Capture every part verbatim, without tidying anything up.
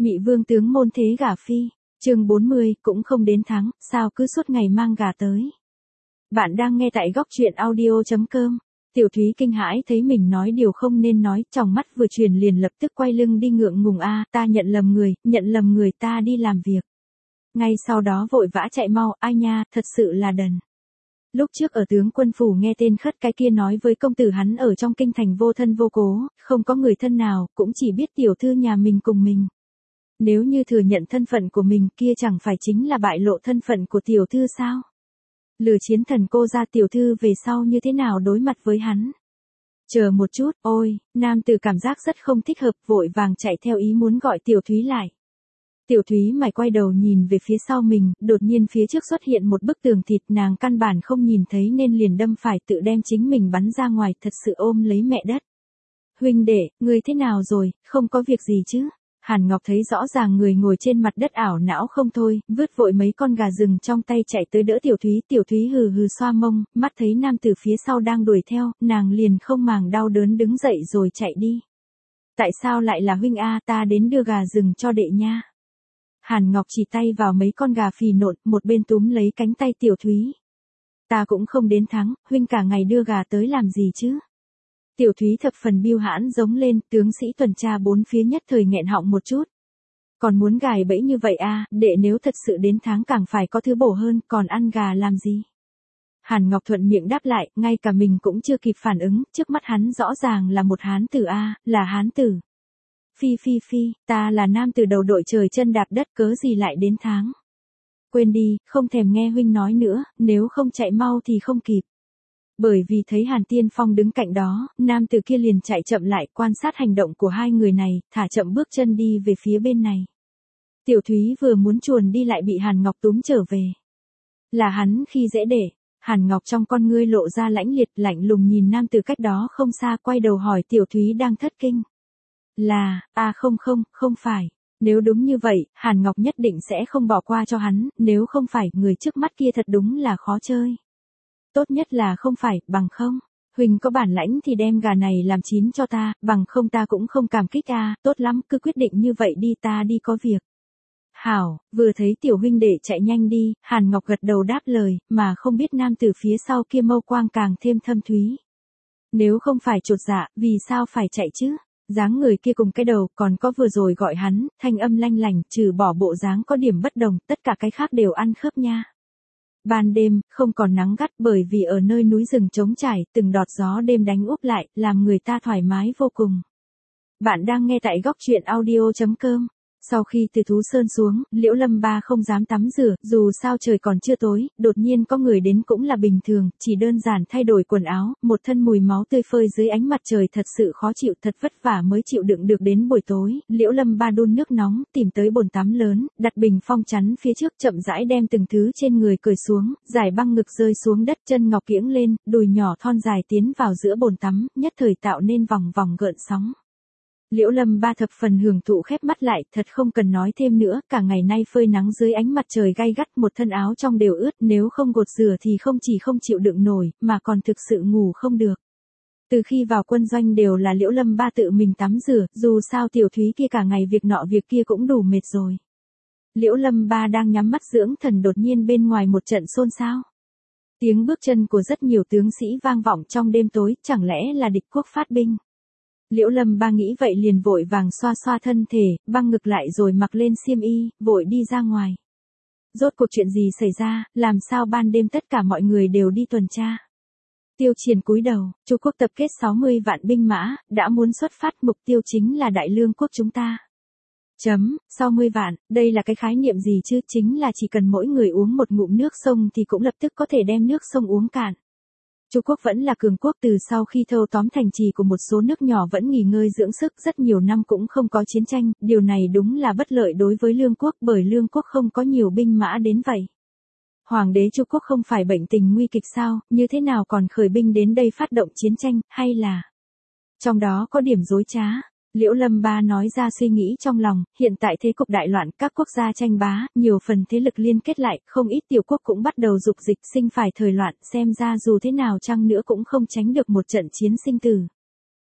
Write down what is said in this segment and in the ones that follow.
Mị vương tướng môn thế gả phi, chương bốn mươi, cũng không đến tháng, sao cứ suốt ngày mang gà tới. Bạn đang nghe tại góc truyện audio chấm com. Tiểu Thúy kinh hãi thấy mình nói điều không nên nói, tròng mắt vừa chuyển liền lập tức quay lưng đi ngượng ngùng a, ta nhận lầm người, nhận lầm người, ta đi làm việc. Ngay sau đó vội vã chạy mau, ai nha, thật sự là đần. Lúc trước ở tướng quân phủ nghe tên khất cái kia nói với công tử hắn ở trong kinh thành vô thân vô cố, không có người thân nào, cũng chỉ biết tiểu thư nhà mình cùng mình. Nếu như thừa nhận thân phận của mình kia chẳng phải chính là bại lộ thân phận của tiểu thư sao? Lừa chiến thần cô ra tiểu thư về sau như thế nào đối mặt với hắn? Chờ một chút, ôi, nam tử cảm giác rất không thích hợp, vội vàng chạy theo ý muốn gọi Tiểu Thúy lại. Tiểu Thúy mày quay đầu nhìn về phía sau mình, đột nhiên phía trước xuất hiện một bức tường thịt, nàng căn bản không nhìn thấy nên liền đâm phải tự đem chính mình bắn ra ngoài, thật sự ôm lấy mẹ đất. Huynh đệ, người thế nào rồi, không có việc gì chứ? Hàn Ngọc thấy rõ ràng người ngồi trên mặt đất ảo não không thôi, vứt vội mấy con gà rừng trong tay chạy tới đỡ Tiểu Thúy. Tiểu Thúy hừ hừ xoa mông, mắt thấy nam tử phía sau đang đuổi theo, nàng liền không màng đau đớn đứng dậy rồi chạy đi. Tại sao lại là huynh a, ta đến đưa gà rừng cho đệ nha. Hàn Ngọc chỉ tay vào mấy con gà phì nộn, một bên túm lấy cánh tay Tiểu Thúy. Ta cũng không đến thắng, huynh cả ngày đưa gà tới làm gì chứ? Tiểu Thúy thập phần biêu hãn giống lên, tướng sĩ tuần tra bốn phía nhất thời nghẹn họng một chút. Còn muốn gài bẫy như vậy a, đệ nếu thật sự đến tháng càng phải có thứ bổ hơn, còn ăn gà làm gì? Hàn Ngọc thuận miệng đáp lại, ngay cả mình cũng chưa kịp phản ứng, trước mắt hắn rõ ràng là một hán tử a, là hán tử. Phi phi phi, ta là nam tử đầu đội trời chân đạp đất, cớ gì lại đến tháng? Quên đi, không thèm nghe huynh nói nữa, nếu không chạy mau thì không kịp. Bởi vì thấy Hàn Tiên Phong đứng cạnh đó, nam tử kia liền chạy chậm lại, quan sát hành động của hai người này, thả chậm bước chân đi về phía bên này. Tiểu Thúy vừa muốn chuồn đi lại bị Hàn Ngọc túm trở về. Là hắn khi dễ để. Hàn Ngọc trong con ngươi lộ ra lãnh liệt, lạnh lùng nhìn nam tử cách đó không xa, quay đầu hỏi Tiểu Thúy đang thất kinh. Là, à không không, không phải. Nếu đúng như vậy, Hàn Ngọc nhất định sẽ không bỏ qua cho hắn, nếu không phải, người trước mắt kia thật đúng là khó chơi. Tốt nhất là không phải, bằng không. Huỳnh có bản lãnh thì đem gà này làm chín cho ta, bằng không ta cũng không cảm kích a, tốt lắm, cứ quyết định như vậy đi, ta đi có việc. Hảo, vừa thấy tiểu huynh đệ chạy nhanh đi, Hàn Ngọc gật đầu đáp lời, mà không biết nam từ phía sau kia mâu quang càng thêm thâm thúy. Nếu không phải chột dạ, vì sao phải chạy chứ? Dáng người kia cùng cái đầu, còn có vừa rồi gọi hắn, thanh âm lanh lành, trừ bỏ bộ dáng có điểm bất đồng, tất cả cái khác đều ăn khớp nha. Ban đêm, không còn nắng gắt bởi vì ở nơi núi rừng trống trải, từng đọt gió đêm đánh úp lại, làm người ta thoải mái vô cùng. Bạn đang nghe tại góc truyện audio chấm com. Sau khi từ Thú Sơn xuống, Liễu Lâm Ba không dám tắm rửa, dù sao trời còn chưa tối, đột nhiên có người đến cũng là bình thường, chỉ đơn giản thay đổi quần áo, một thân mùi máu tươi phơi dưới ánh mặt trời thật sự khó chịu, thật vất vả mới chịu đựng được đến buổi tối. Liễu Lâm Ba đun nước nóng, tìm tới bồn tắm lớn, đặt bình phong chắn phía trước, chậm rãi đem từng thứ trên người cởi xuống, giải băng ngực rơi xuống đất, chân ngọc kiễng lên, đùi nhỏ thon dài tiến vào giữa bồn tắm, nhất thời tạo nên vòng vòng gợn sóng. Liễu Lâm Ba thập phần hưởng thụ khép mắt lại, thật không cần nói thêm nữa, cả ngày nay phơi nắng dưới ánh mặt trời gay gắt, một thân áo trong đều ướt, nếu không gột rửa thì không chỉ không chịu đựng nổi, mà còn thực sự ngủ không được. Từ khi vào quân doanh đều là Liễu Lâm Ba tự mình tắm rửa, dù sao Tiểu Thúy kia cả ngày việc nọ việc kia cũng đủ mệt rồi. Liễu Lâm Ba đang nhắm mắt dưỡng thần, đột nhiên bên ngoài một trận xôn xao. Tiếng bước chân của rất nhiều tướng sĩ vang vọng trong đêm tối, chẳng lẽ là địch quốc phát binh? Liễu Lâm Ba nghĩ vậy liền vội vàng xoa xoa thân thể, băng ngực lại rồi mặc lên xiêm y, vội đi ra ngoài. Rốt cuộc chuyện gì xảy ra, làm sao ban đêm tất cả mọi người đều đi tuần tra? Tiêu Triền cúi đầu, Chu quốc tập kết sáu mươi vạn binh mã, đã muốn xuất phát, mục tiêu chính là Đại Lương quốc chúng ta. Chấm, sáu mươi vạn, đây là cái khái niệm gì chứ, chính là chỉ cần mỗi người uống một ngụm nước sông thì cũng lập tức có thể đem nước sông uống cạn. Chu quốc vẫn là cường quốc, từ sau khi thâu tóm thành trì của một số nước nhỏ vẫn nghỉ ngơi dưỡng sức, rất nhiều năm cũng không có chiến tranh, điều này đúng là bất lợi đối với Lương quốc, bởi Lương quốc không có nhiều binh mã đến vậy. Hoàng đế Chu quốc không phải bệnh tình nguy kịch sao, như thế nào còn khởi binh đến đây phát động chiến tranh, hay là trong đó có điểm dối trá? Liễu Lâm Ba nói ra suy nghĩ trong lòng, hiện tại thế cục đại loạn, các quốc gia tranh bá, nhiều phần thế lực liên kết lại, không ít tiểu quốc cũng bắt đầu dục dịch, sinh phải thời loạn, xem ra dù thế nào chăng nữa cũng không tránh được một trận chiến sinh tử.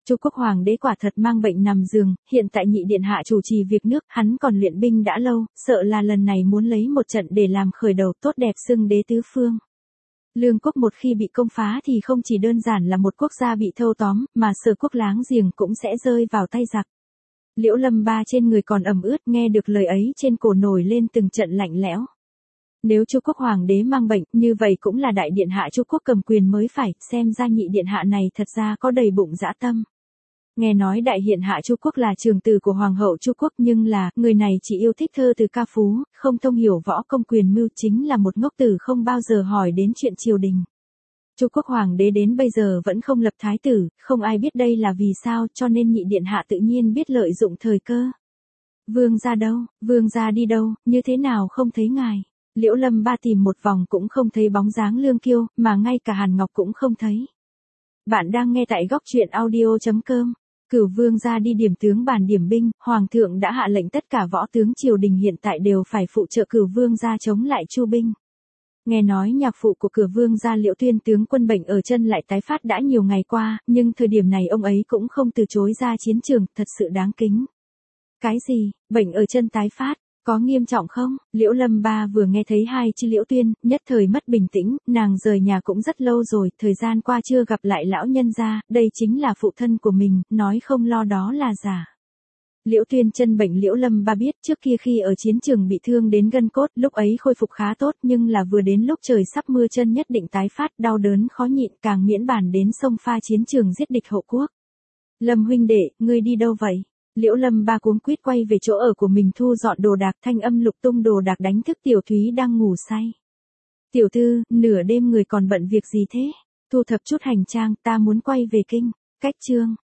Chu Quốc Hoàng đế quả thật mang bệnh nằm giường, hiện tại nhị điện hạ chủ trì việc nước, hắn còn luyện binh đã lâu, sợ là lần này muốn lấy một trận để làm khởi đầu tốt đẹp xưng đế tứ phương. Lương quốc một khi bị công phá thì không chỉ đơn giản là một quốc gia bị thâu tóm, mà Sở quốc láng giềng cũng sẽ rơi vào tay giặc. Liễu Lâm Ba trên người còn ẩm ướt, nghe được lời ấy trên cổ nổi lên từng trận lạnh lẽo. Nếu Chu Quốc Hoàng đế mang bệnh, như vậy cũng là đại điện hạ Chu Quốc cầm quyền mới phải, xem ra nhị điện hạ này thật ra có đầy bụng dã tâm. Nghe nói đại hiện hạ Chu Quốc là trường tử của Hoàng hậu Chu Quốc, nhưng là, người này chỉ yêu thích thơ từ ca phú, không thông hiểu võ công quyền mưu, chính là một ngốc tử không bao giờ hỏi đến chuyện triều đình. Chu Quốc Hoàng đế đến bây giờ vẫn không lập thái tử, không ai biết đây là vì sao, cho nên nhị điện hạ tự nhiên biết lợi dụng thời cơ. Vương gia đâu, vương gia đi đâu, như thế nào không thấy ngài? Liễu Lâm Ba tìm một vòng cũng không thấy bóng dáng Lương Kiêu, mà ngay cả Hàn Ngọc cũng không thấy. Bạn đang nghe tại góc truyện audio chấm com. Cửu vương gia đi điểm tướng bàn điểm binh, hoàng thượng đã hạ lệnh tất cả võ tướng triều đình hiện tại đều phải phụ trợ cửu vương gia chống lại Chu binh. Nghe nói nhạc phụ của cửu vương gia Liễu Tuyên tướng quân bệnh ở chân lại tái phát đã nhiều ngày qua, nhưng thời điểm này ông ấy cũng không từ chối ra chiến trường, thật sự đáng kính. Cái gì, bệnh ở chân tái phát? Có nghiêm trọng không? Liễu Lâm Ba vừa nghe thấy hai chữ Liễu Tuyên, nhất thời mất bình tĩnh, nàng rời nhà cũng rất lâu rồi, thời gian qua chưa gặp lại lão nhân gia, đây chính là phụ thân của mình, nói không lo đó là giả. Liễu Tuyên chân bệnh Liễu Lâm Ba biết, trước kia khi ở chiến trường bị thương đến gân cốt, lúc ấy khôi phục khá tốt, nhưng là vừa đến lúc trời sắp mưa chân nhất định tái phát, đau đớn khó nhịn, càng miễn bàn đến sông pha chiến trường giết địch hộ quốc. Lâm huynh đệ, ngươi đi đâu vậy? Liễu Lâm Ba cuống quýt quay về chỗ ở của mình thu dọn đồ đạc, thanh âm lục tung đồ đạc đánh thức Tiểu Thúy đang ngủ say. Tiểu thư, nửa đêm người còn bận việc gì thế? Thu thập chút hành trang, ta muốn quay về kinh. Cách chương.